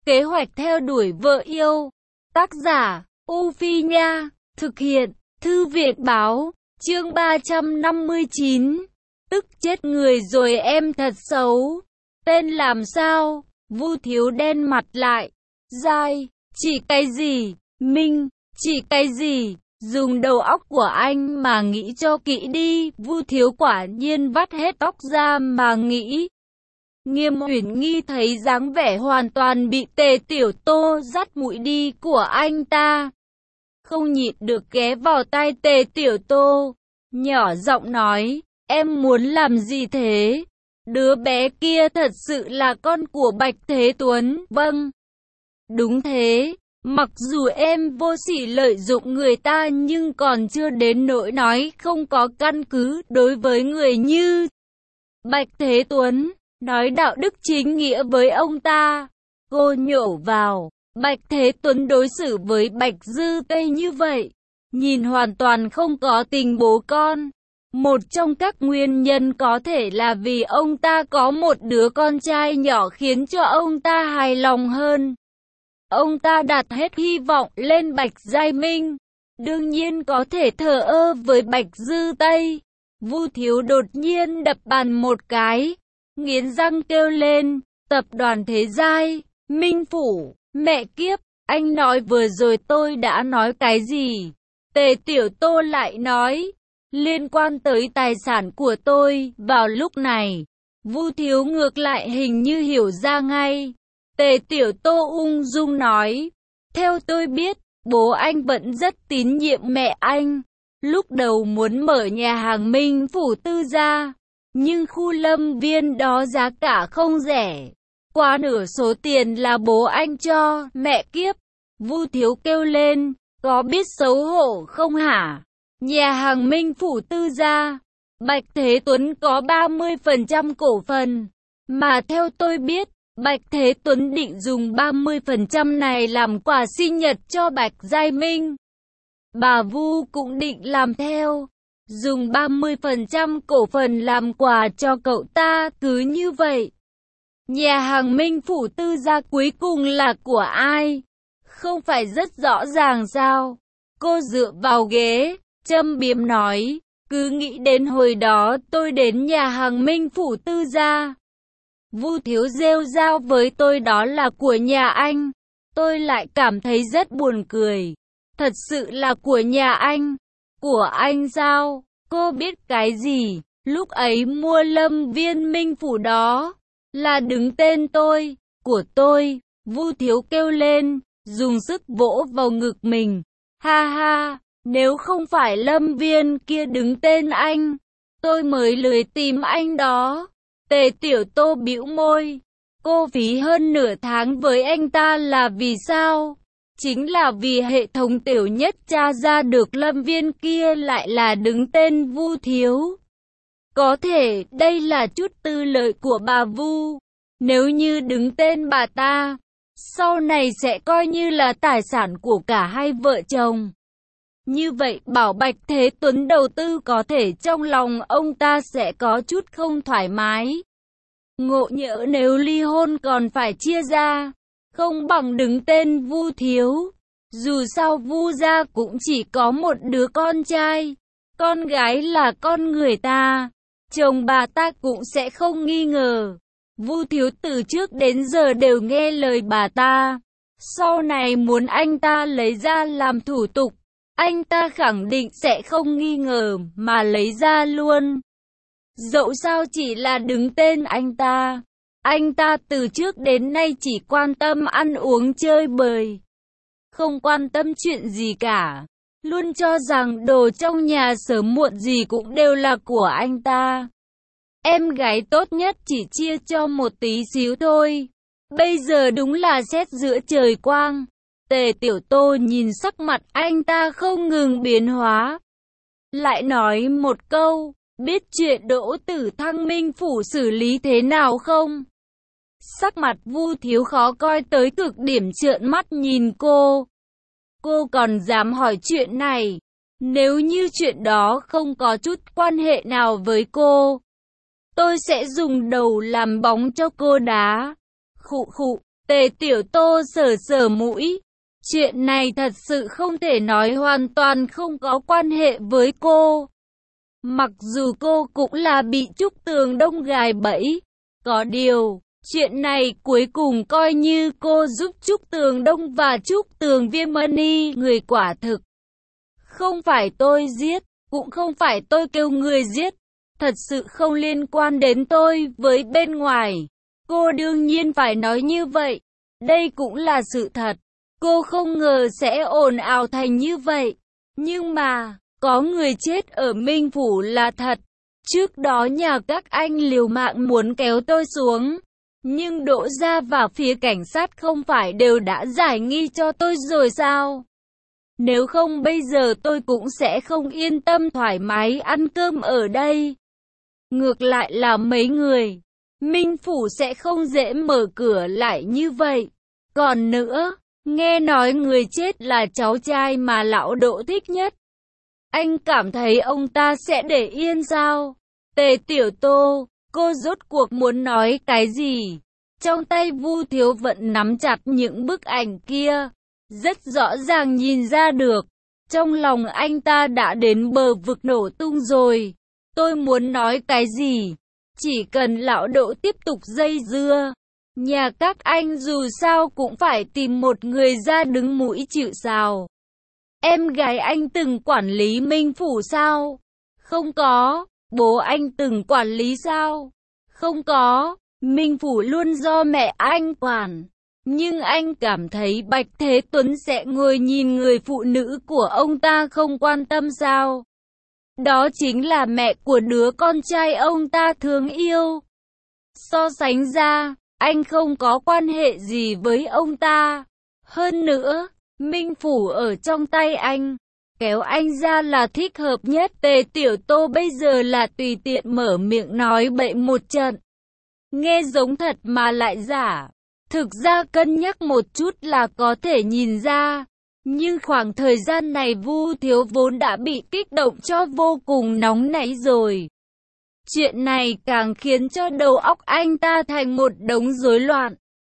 Kế hoạch theo đuổi vợ yêu. Tác giả, U Phi Nha. Thực hiện, Thư viện báo. Chương 359. Tức chết người rồi em thật xấu. Tên làm sao? Vu Thiếu đen mặt lại. Dai, chỉ cái gì? Minh, chỉ cái gì? Dùng đầu óc của anh mà nghĩ cho kỹ đi. Vu Thiếu quả nhiên vắt hết tóc ra mà nghĩ. Nghiêm Uyển Nghi thấy dáng vẻ hoàn toàn bị Tề Tiểu Tô dắt mũi đi của anh ta, không nhịn được ghé vào tai Tề Tiểu Tô, nhỏ giọng nói, em muốn làm gì thế? Đứa bé kia thật sự là con của Bạch Thế Tuấn. Vâng, đúng thế, mặc dù em vô sỉ lợi dụng người ta nhưng còn chưa đến nỗi nói không có căn cứ đối với người như Bạch Thế Tuấn. Nói đạo đức chính nghĩa với ông ta. Cô nhổ vào, Bạch Thế Tuấn đối xử với Bạch Dư Tây như vậy, nhìn hoàn toàn không có tình bố con. Một trong các nguyên nhân có thể là vì ông ta có một đứa con trai nhỏ khiến cho ông ta hài lòng hơn. Ông ta đặt hết hy vọng lên Bạch Giai Minh, đương nhiên có thể thờ ơ với Bạch Dư Tây. Vu Thiếu đột nhiên đập bàn một cái, nghiến răng kêu lên, tập đoàn Thế Giai, Minh Phủ, mẹ kiếp, anh nói vừa rồi tôi đã nói cái gì? Tề Tiểu Tô lại nói, liên quan tới tài sản của tôi. Vào lúc này, Vu Thiếu ngược lại hình như hiểu ra ngay. Tề Tiểu Tô ung dung nói, theo tôi biết, bố anh vẫn rất tín nhiệm mẹ anh. Lúc đầu muốn mở nhà hàng Minh Phủ Tư gia, nhưng khu lâm viên đó giá cả không rẻ, quá nửa số tiền là bố anh cho. Mẹ kiếp, Vu Thiếu kêu lên, có biết xấu hổ không hả? Nhà hàng Minh Phủ Tư gia, Bạch Thế Tuấn có 30% cổ phần, mà theo tôi biết, Bạch Thế Tuấn định dùng 30% này làm quà sinh nhật cho Bạch Giai Minh. Bà Vu cũng định làm theo, dùng 30% cổ phần làm quà cho cậu ta. Cứ như vậy, nhà hàng Minh Phủ Tư gia cuối cùng là của ai? Không phải rất rõ ràng sao? Cô dựa vào ghế, châm biếm nói, cứ nghĩ đến hồi đó tôi đến nhà hàng Minh Phủ Tư gia. Vu Thiếu rêu rao với tôi đó là của nhà anh. Tôi lại cảm thấy rất buồn cười. Thật sự là của nhà anh. Của anh sao? Cô biết cái gì? Lúc ấy mua lâm viên Minh Phủ đó là đứng tên tôi, của tôi. Vu Thiếu kêu lên, dùng sức vỗ vào ngực mình. Ha ha, nếu không phải lâm viên kia đứng tên anh, tôi mới lười tìm anh đó. Tề Tiểu Tô bĩu môi. Cô phí hơn nửa tháng với anh ta là vì sao? Chính là vì hệ thống tiểu nhất tra ra được lâm viên kia lại là đứng tên Vu Thiếu. Có thể đây là chút tư lợi của bà Vu. Nếu như đứng tên bà ta, sau này sẽ coi như là tài sản của cả hai vợ chồng. Như vậy bảo Bạch Thế Tuấn đầu tư có thể trong lòng ông ta sẽ có chút không thoải mái. Ngộ nhỡ nếu ly hôn còn phải chia ra, không bằng đứng tên Vu Thiếu. Dù sao Vu gia cũng chỉ có một đứa con trai, con gái là con người ta, chồng bà ta cũng sẽ không nghi ngờ. Vu Thiếu từ trước đến giờ đều nghe lời bà ta, sau này muốn anh ta lấy ra làm thủ tục, anh ta khẳng định sẽ không nghi ngờ mà lấy ra luôn. Dẫu sao chỉ là đứng tên anh ta từ trước đến nay chỉ quan tâm ăn uống chơi bời, không quan tâm chuyện gì cả, luôn cho rằng đồ trong nhà sớm muộn gì cũng đều là của anh ta. Em gái tốt nhất chỉ chia cho một tí xíu thôi. Bây giờ đúng là sét giữa trời quang. Tề Tiểu Tô nhìn sắc mặt anh ta không ngừng biến hóa, lại nói một câu, biết chuyện Đỗ Tử Thăng Minh Phủ xử lý thế nào không? Sắc mặt Vu Thiếu khó coi tới cực điểm, trợn mắt nhìn cô. Cô còn dám hỏi chuyện này? Nếu như chuyện đó không có chút quan hệ nào với cô, tôi sẽ dùng đầu làm bóng cho cô đá. Khụ khụ, Tề Tiểu Tô sờ sờ mũi. Chuyện này thật sự không thể nói hoàn toàn không có quan hệ với cô. Mặc dù cô cũng là bị Trúc Tường Đông gài bẫy. Có điều, chuyện này cuối cùng coi như cô giúp Trúc Tường Đông và Trúc Tường Viêm Money người quả thực. Không phải tôi giết, cũng không phải tôi kêu người giết. Thật sự không liên quan đến tôi với bên ngoài. Cô đương nhiên phải nói như vậy. Đây cũng là sự thật. Cô không ngờ sẽ ồn ào thành như vậy. Nhưng mà, có người chết ở Minh Phủ là thật. Trước đó nhà các anh liều mạng muốn kéo tôi xuống. Nhưng Đỗ Gia và phía cảnh sát không phải đều đã giải nghi cho tôi rồi sao? Nếu không bây giờ tôi cũng sẽ không yên tâm thoải mái ăn cơm ở đây. Ngược lại là mấy người, Minh Phủ sẽ không dễ mở cửa lại như vậy. Còn nữa, nghe nói người chết là cháu trai mà lão Đỗ thích nhất. Anh cảm thấy ông ta sẽ để yên sao? Tề Tiểu Tô, cô rốt cuộc muốn nói cái gì? Trong tay Vu Thiếu Vận nắm chặt những bức ảnh kia. Rất rõ ràng nhìn ra được, trong lòng anh ta đã đến bờ vực nổ tung rồi. Tôi muốn nói cái gì? Chỉ cần lão Đỗ tiếp tục dây dưa, nhà các anh dù sao cũng phải tìm một người ra đứng mũi chịu sào. Em gái anh từng quản lý Minh Phủ sao? Không có. Bố anh từng quản lý sao? Không có. Minh Phủ luôn do mẹ anh quản. Nhưng anh cảm thấy Bạch Thế Tuấn sẽ ngồi nhìn người phụ nữ của ông ta không quan tâm sao? Đó chính là mẹ của đứa con trai ông ta thương yêu. So sánh ra, anh không có quan hệ gì với ông ta. Hơn nữa, Minh Phủ ở trong tay anh. Kéo anh ra là thích hợp nhất. Tề Tiểu Tô bây giờ là tùy tiện mở miệng nói bậy một trận. Nghe giống thật mà lại giả. Thực ra cân nhắc một chút là có thể nhìn ra. Nhưng khoảng thời gian này Vu Thiếu vốn đã bị kích động cho vô cùng nóng nảy rồi. Chuyện này càng khiến cho đầu óc anh ta thành một đống rối loạn.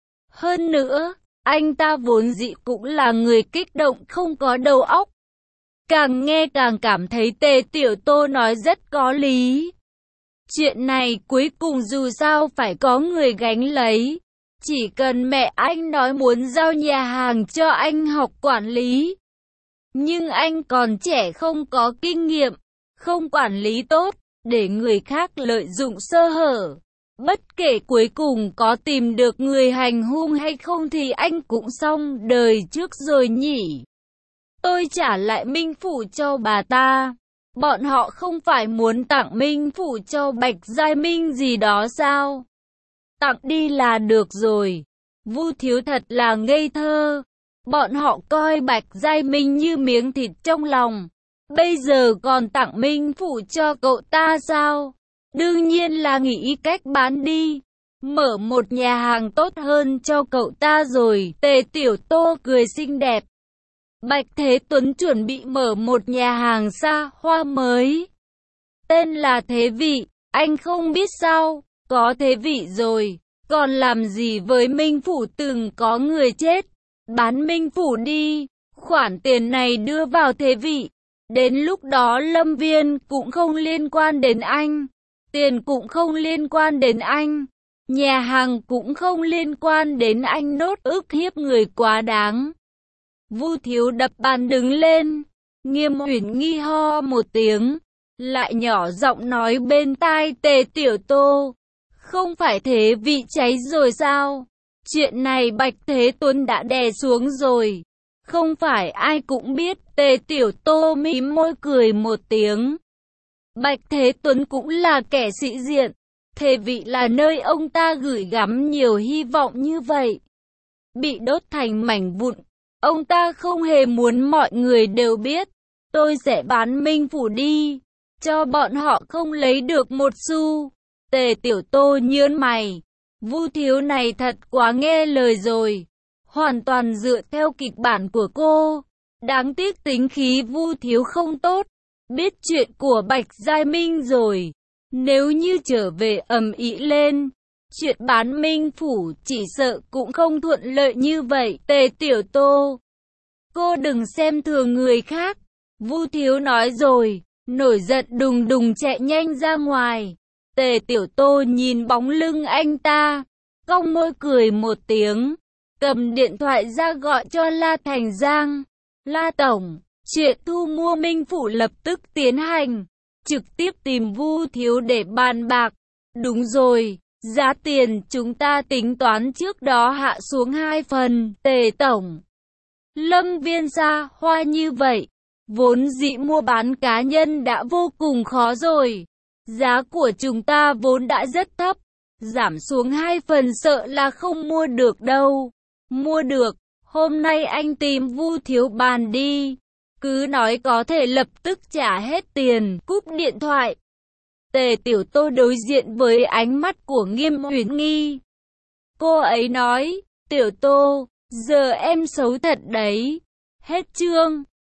Hơn nữa, anh ta vốn dĩ cũng là người kích động không có đầu óc. Càng nghe càng cảm thấy Tề Tiểu Tô nói rất có lý. Chuyện này cuối cùng dù sao phải có người gánh lấy. Chỉ cần mẹ anh nói muốn giao nhà hàng cho anh học quản lý. Nhưng anh còn trẻ không có kinh nghiệm, không quản lý tốt, để người khác lợi dụng sơ hở. Bất kể cuối cùng có tìm được người hành hung hay không thì anh cũng xong đời trước rồi nhỉ. Tôi trả lại Minh Phủ cho bà ta. Bọn họ không phải muốn tặng Minh Phủ cho Bạch Giai Minh gì đó sao? Tặng đi là được rồi. Vu Thiếu thật là ngây thơ. Bọn họ coi Bạch Giai Minh như miếng thịt trong lòng. Bây giờ còn tặng Minh Phủ cho cậu ta sao? Đương nhiên là nghĩ cách bán đi. Mở một nhà hàng tốt hơn cho cậu ta rồi. Tề Tiểu Tô cười xinh đẹp. Bạch Thế Tuấn chuẩn bị mở một nhà hàng xa hoa mới. Tên là Thế Vị. Anh không biết sao? Có Thế Vị rồi. Còn làm gì với Minh Phủ từng có người chết? Bán Minh Phủ đi. Khoản tiền này đưa vào Thế Vị. Đến lúc đó Lâm Viên cũng không liên quan đến anh. Tiền cũng không liên quan đến anh. Nhà hàng cũng không liên quan đến anh. Nốt ức hiếp người quá đáng. Vu Thiếu đập bàn đứng lên. Nghiêm Uyển Nghi ho một tiếng. Lại nhỏ giọng nói bên tai Tề Tiểu Tô. Không phải Thế Vị cháy rồi sao? Chuyện này Bạch Thế Tuấn đã đè xuống rồi. Không phải ai cũng biết. Tề Tiểu Tô mím môi cười một tiếng. Bạch Thế Tuấn cũng là kẻ sĩ diện. Thế Vị là nơi ông ta gửi gắm nhiều hy vọng như vậy. Bị đốt thành mảnh vụn. Ông ta không hề muốn mọi người đều biết. Tôi sẽ bán Minh Phủ đi. Cho bọn họ không lấy được một xu. Tề Tiểu Tô nhớn mày. Vu Thiếu này thật quá nghe lời rồi. Hoàn toàn dựa theo kịch bản của cô. Đáng tiếc tính khí Vu Thiếu không tốt. Biết chuyện của Bạch Giai Minh rồi. Nếu như trở về ầm ĩ lên, Chuyện bán Minh Phủ chỉ sợ cũng không thuận lợi như vậy. Tề Tiểu Tô, cô đừng xem thường người khác. Vu Thiếu nói rồi, nổi giận đùng đùng chạy nhanh ra ngoài. Tề Tiểu Tô nhìn bóng lưng anh ta, cong môi cười một tiếng, cầm điện thoại ra gọi cho La Thành Giang. La Tổng, chuyện thu mua Minh Phủ lập tức tiến hành, trực tiếp tìm Vu Thiếu để bàn bạc. Đúng rồi, giá tiền chúng ta tính toán trước đó hạ xuống 2 phần. Tề Tổng, Lâm Viên xa hoa như vậy, vốn dĩ mua bán cá nhân đã vô cùng khó rồi. Giá của chúng ta vốn đã rất thấp, giảm xuống 2 phần sợ là không mua được đâu. Mua được, hôm nay anh tìm Vu Thiếu bàn đi. Cứ nói có thể lập tức trả hết tiền, cúp điện thoại. Tề Tiểu Tô đối diện với ánh mắt của Nghiêm Uyển Nghi. Cô ấy nói, Tiểu Tô, giờ em xấu thật đấy. Hết chương.